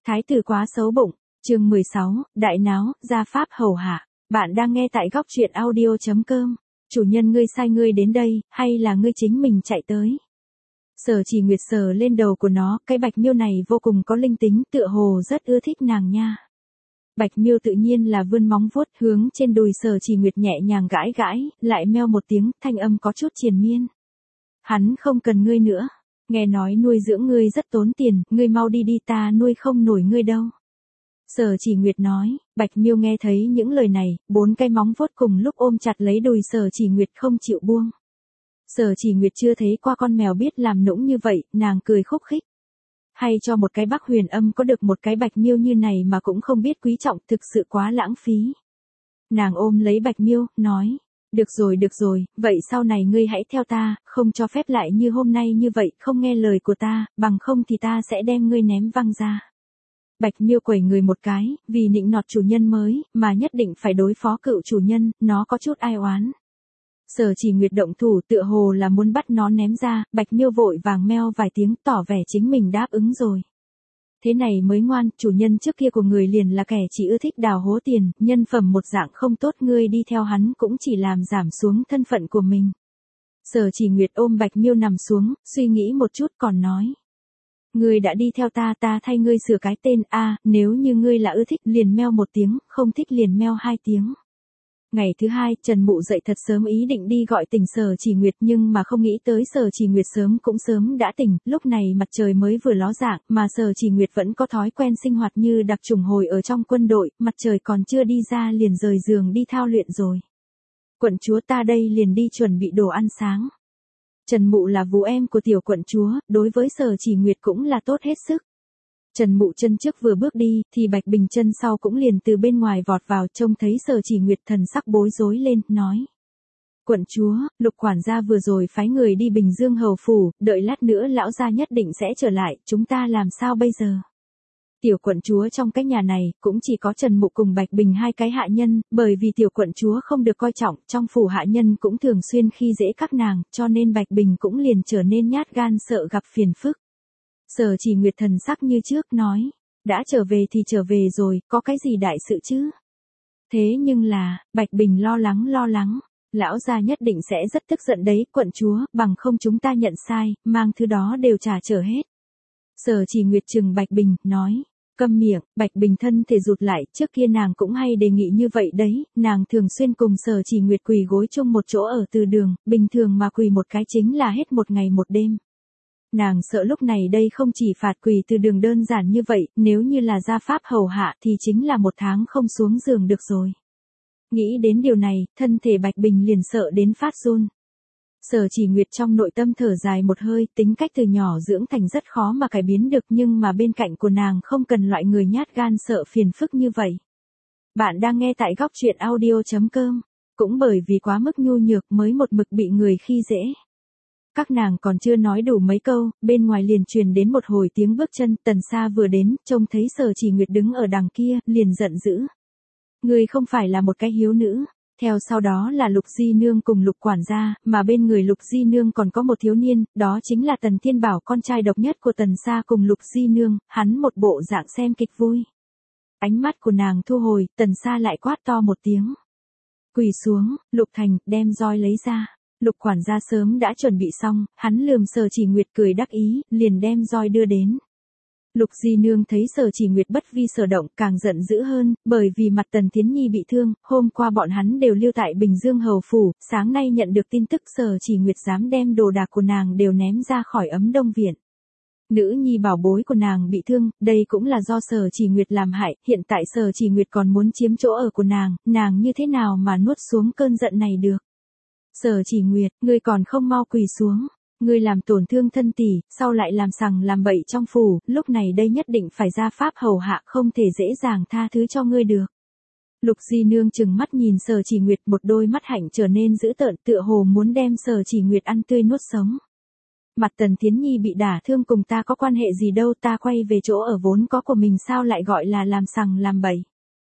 Thái tử quá xấu bụng, chương 16, đại náo, gia pháp hầu hạ. Bạn đang nghe tại góc truyện audio.com. Chủ nhân ngươi sai ngươi đến đây, hay là ngươi chính mình chạy tới? Sở Chỉ Nguyệt sờ lên đầu của nó, cái Bạch Miêu này vô cùng có linh tính, tựa hồ rất ưa thích nàng nha. Bạch Miêu tự nhiên là vươn móng vuốt hướng trên đùi Sở Chỉ Nguyệt nhẹ nhàng gãi gãi, lại meo một tiếng, thanh âm có chút triền miên. Hắn không cần ngươi nữa. Nghe nói nuôi dưỡng ngươi rất tốn tiền, ngươi mau đi đi, ta nuôi không nổi ngươi đâu. Sở Chỉ Nguyệt nói. Bạch Miêu nghe thấy những lời này, 4 cái móng vuốt cùng lúc ôm chặt lấy đùi Sở Chỉ Nguyệt không chịu buông. Sở Chỉ Nguyệt chưa thấy qua con mèo biết làm nũng như vậy, nàng cười khúc khích. Hay cho một cái Bắc Huyền Âm có được một cái Bạch Miêu như này mà cũng không biết quý trọng, thực sự quá lãng phí. Nàng ôm lấy Bạch Miêu, nói. Được rồi, vậy sau này ngươi hãy theo ta, không cho phép lại như hôm nay như vậy, không nghe lời của ta, bằng không thì ta sẽ đem ngươi ném văng ra. Bạch Miêu quẩy người một cái, vì nịnh nọt chủ nhân mới, mà nhất định phải đối phó cựu chủ nhân, nó có chút ai oán. Sở Chỉ Nguyệt động thủ tựa hồ là muốn bắt nó ném ra, Bạch Miêu vội vàng meo vài tiếng tỏ vẻ chính mình đáp ứng rồi. Thế này mới ngoan, chủ nhân trước kia của người liền là kẻ chỉ ưa thích đào hố tiền, nhân phẩm một dạng không tốt, ngươi đi theo hắn cũng chỉ làm giảm xuống thân phận của mình. Sở Chỉ Nguyệt ôm Bạch Miêu nằm xuống, suy nghĩ một chút còn nói. Ngươi đã đi theo ta, ta thay ngươi sửa cái tên a, nếu như ngươi là ưa thích liền meo 1 tiếng, không thích liền meo 2 tiếng. Ngày thứ 2, Trần Mụ dậy thật sớm ý định đi gọi tỉnh Sở Chỉ Nguyệt nhưng mà không nghĩ tới Sở Chỉ Nguyệt sớm đã tỉnh, lúc này mặt trời mới vừa ló dạng, mà Sở Chỉ Nguyệt vẫn có thói quen sinh hoạt như đặc chủng hồi ở trong quân đội, mặt trời còn chưa đi ra liền rời giường đi thao luyện rồi. Quận chúa, ta đây liền đi chuẩn bị đồ ăn sáng. Trần Mụ là vú em của tiểu quận chúa, đối với Sở Chỉ Nguyệt cũng là tốt hết sức. Trần Mụ chân trước vừa bước đi, thì Bạch Bình chân sau cũng liền từ bên ngoài vọt vào, trông thấy Sở Chỉ Nguyệt thần sắc bối rối lên, nói. Quận chúa, Lục quản gia vừa rồi phái người đi Bình Dương hầu phủ, đợi lát nữa lão gia nhất định sẽ trở lại, chúng ta làm sao bây giờ? Tiểu quận chúa trong cái nhà này, cũng chỉ có Trần Mụ cùng Bạch Bình 2 cái hạ nhân, bởi vì tiểu quận chúa không được coi trọng, trong phủ hạ nhân cũng thường xuyên khi dễ các nàng, cho nên Bạch Bình cũng liền trở nên nhát gan sợ gặp phiền phức. Sở Chỉ Nguyệt thần sắc như trước nói, đã trở về thì trở về rồi, có cái gì đại sự chứ? Thế nhưng là, Bạch Bình lo lắng, lão gia nhất định sẽ rất tức giận đấy, quận chúa, bằng không chúng ta nhận sai, mang thứ đó đều trả trở hết. Sở Chỉ Nguyệt trừng Bạch Bình, nói, câm miệng. Bạch Bình thân thể rụt lại, trước kia nàng cũng hay đề nghị như vậy đấy, nàng thường xuyên cùng Sở Chỉ Nguyệt quỳ gối chung một chỗ ở từ đường, bình thường mà quỳ một cái chính là hết 1 ngày 1 đêm. Nàng sợ lúc này đây không chỉ phạt quỳ từ đường đơn giản như vậy, nếu như là gia pháp hầu hạ thì chính là 1 tháng không xuống giường được rồi. Nghĩ đến điều này, thân thể Bạch Bình liền sợ đến phát run. Sở Chỉ Nguyệt trong nội tâm thở dài một hơi, tính cách từ nhỏ dưỡng thành rất khó mà cải biến được, nhưng mà bên cạnh của nàng không cần loại người nhát gan sợ phiền phức như vậy. Bạn đang nghe tại góc truyện audio.com, cũng bởi vì quá mức nhu nhược mới một mực bị người khi dễ. Các nàng còn chưa nói đủ mấy câu, bên ngoài liền truyền đến một hồi tiếng bước chân, Tần Sa vừa đến, trông thấy Sở Chỉ Nguyệt đứng ở đằng kia, liền giận dữ. Ngươi không phải là một cái hiếu nữ. Theo sau đó là Lục Di Nương cùng Lục quản gia, mà bên người Lục Di Nương còn có một thiếu niên, đó chính là Tần Thiên Bảo, con trai độc nhất của Tần Sa cùng Lục Di Nương, hắn một bộ dạng xem kịch vui. Ánh mắt của nàng thu hồi, Tần Sa lại quát to một tiếng. Quỳ xuống, Lục Thành, đem roi lấy ra. Lục quản gia sớm đã chuẩn bị xong, hắn lườm Sở Chỉ Nguyệt cười đắc ý, liền đem roi đưa đến. Lục Di Nương thấy Sở Chỉ Nguyệt bất vi sở động, càng giận dữ hơn, bởi vì mặt Tần Thiến Nhi bị thương, hôm qua bọn hắn đều lưu tại Bình Dương hầu phủ, sáng nay nhận được tin tức Sở Chỉ Nguyệt dám đem đồ đạc của nàng đều ném ra khỏi ấm đông viện. Nữ nhi bảo bối của nàng bị thương, đây cũng là do Sở Chỉ Nguyệt làm hại, hiện tại Sở Chỉ Nguyệt còn muốn chiếm chỗ ở của nàng như thế nào mà nuốt xuống cơn giận này được. Sở Chỉ Nguyệt, ngươi còn không mau quỳ xuống. Ngươi làm tổn thương thân tỷ, sau lại làm sằng làm bậy trong phủ, lúc này đây nhất định phải ra pháp hầu hạ, không thể dễ dàng tha thứ cho ngươi được. Lục Di Nương trừng mắt nhìn Sở Chỉ Nguyệt, một đôi mắt hạnh trở nên dữ tợn, tựa hồ muốn đem Sở Chỉ Nguyệt ăn tươi nuốt sống. Mặt Tần Thiến Nhi bị đả thương cùng ta có quan hệ gì đâu, ta quay về chỗ ở vốn có của mình, sao lại gọi là làm sằng làm bậy.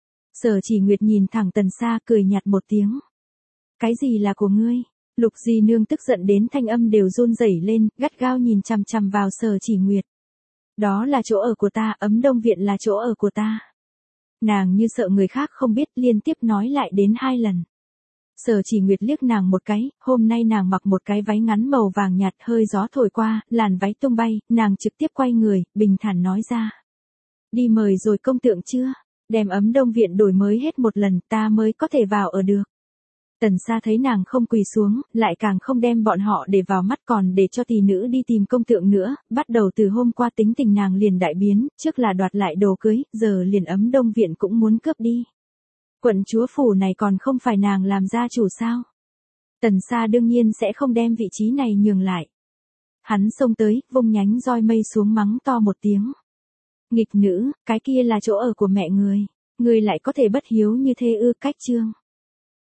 Sở Chỉ Nguyệt nhìn thẳng Tần Sa cười nhạt một tiếng. Cái gì là của ngươi? Lục Di Nương tức giận đến thanh âm đều run rẩy lên, gắt gao nhìn chằm chằm vào Sở Chỉ Nguyệt. Đó là chỗ ở của ta, Ấm Đông Viện là chỗ ở của ta. Nàng như sợ người khác không biết, liên tiếp nói lại đến 2 lần. Sở Chỉ Nguyệt liếc nàng một cái, hôm nay nàng mặc một cái váy ngắn màu vàng nhạt, hơi gió thổi qua, làn váy tung bay, nàng trực tiếp quay người, bình thản nói ra. Đi mời rồi công tượng chưa? Đem Ấm Đông Viện đổi mới hết một lần, ta mới có thể vào ở được. Tần Sa thấy nàng không quỳ xuống, lại càng không đem bọn họ để vào mắt, còn để cho tỷ nữ đi tìm công tượng nữa, bắt đầu từ hôm qua tính tình nàng liền đại biến, trước là đoạt lại đồ cưới, giờ liền Ấm Đông Viện cũng muốn cướp đi. Quận chúa phủ này còn không phải nàng làm gia chủ sao? Tần Sa đương nhiên sẽ không đem vị trí này nhường lại. Hắn xông tới, vung nhánh roi mây xuống mắng to một tiếng. Nghịch nữ, cái kia là chỗ ở của mẹ người lại có thể bất hiếu như thế ư? Cách chương.